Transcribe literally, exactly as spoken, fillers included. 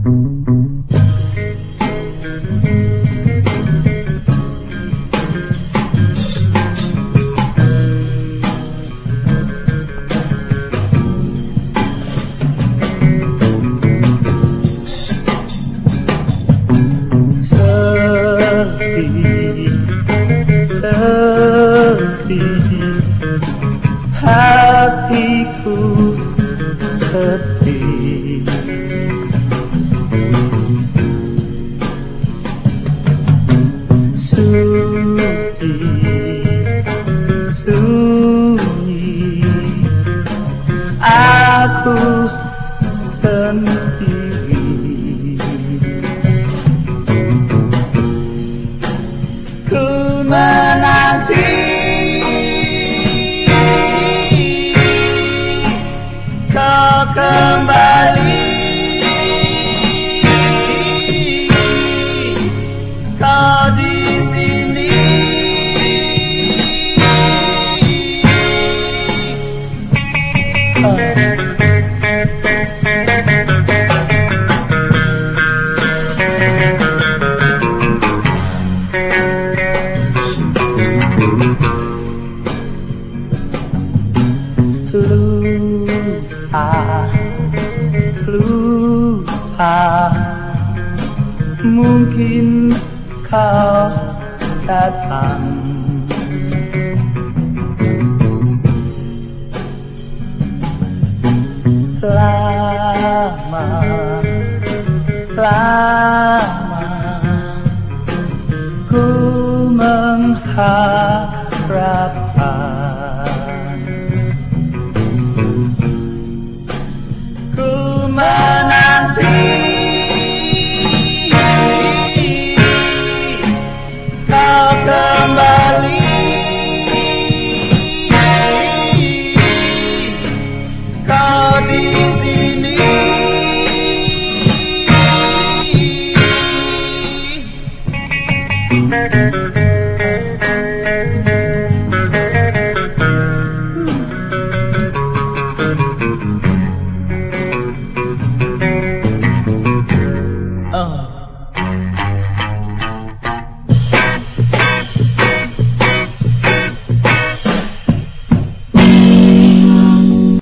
Sepi, hatiku sepi. Sunyi, sunyi, aku sendiri. Ku menanti kau kembali, kau di sini. Oh. Lusa, lusa, mungkin kau datang. Lama, lama, ku mengharapkan. Ku menanti kau kembali, kau di sini.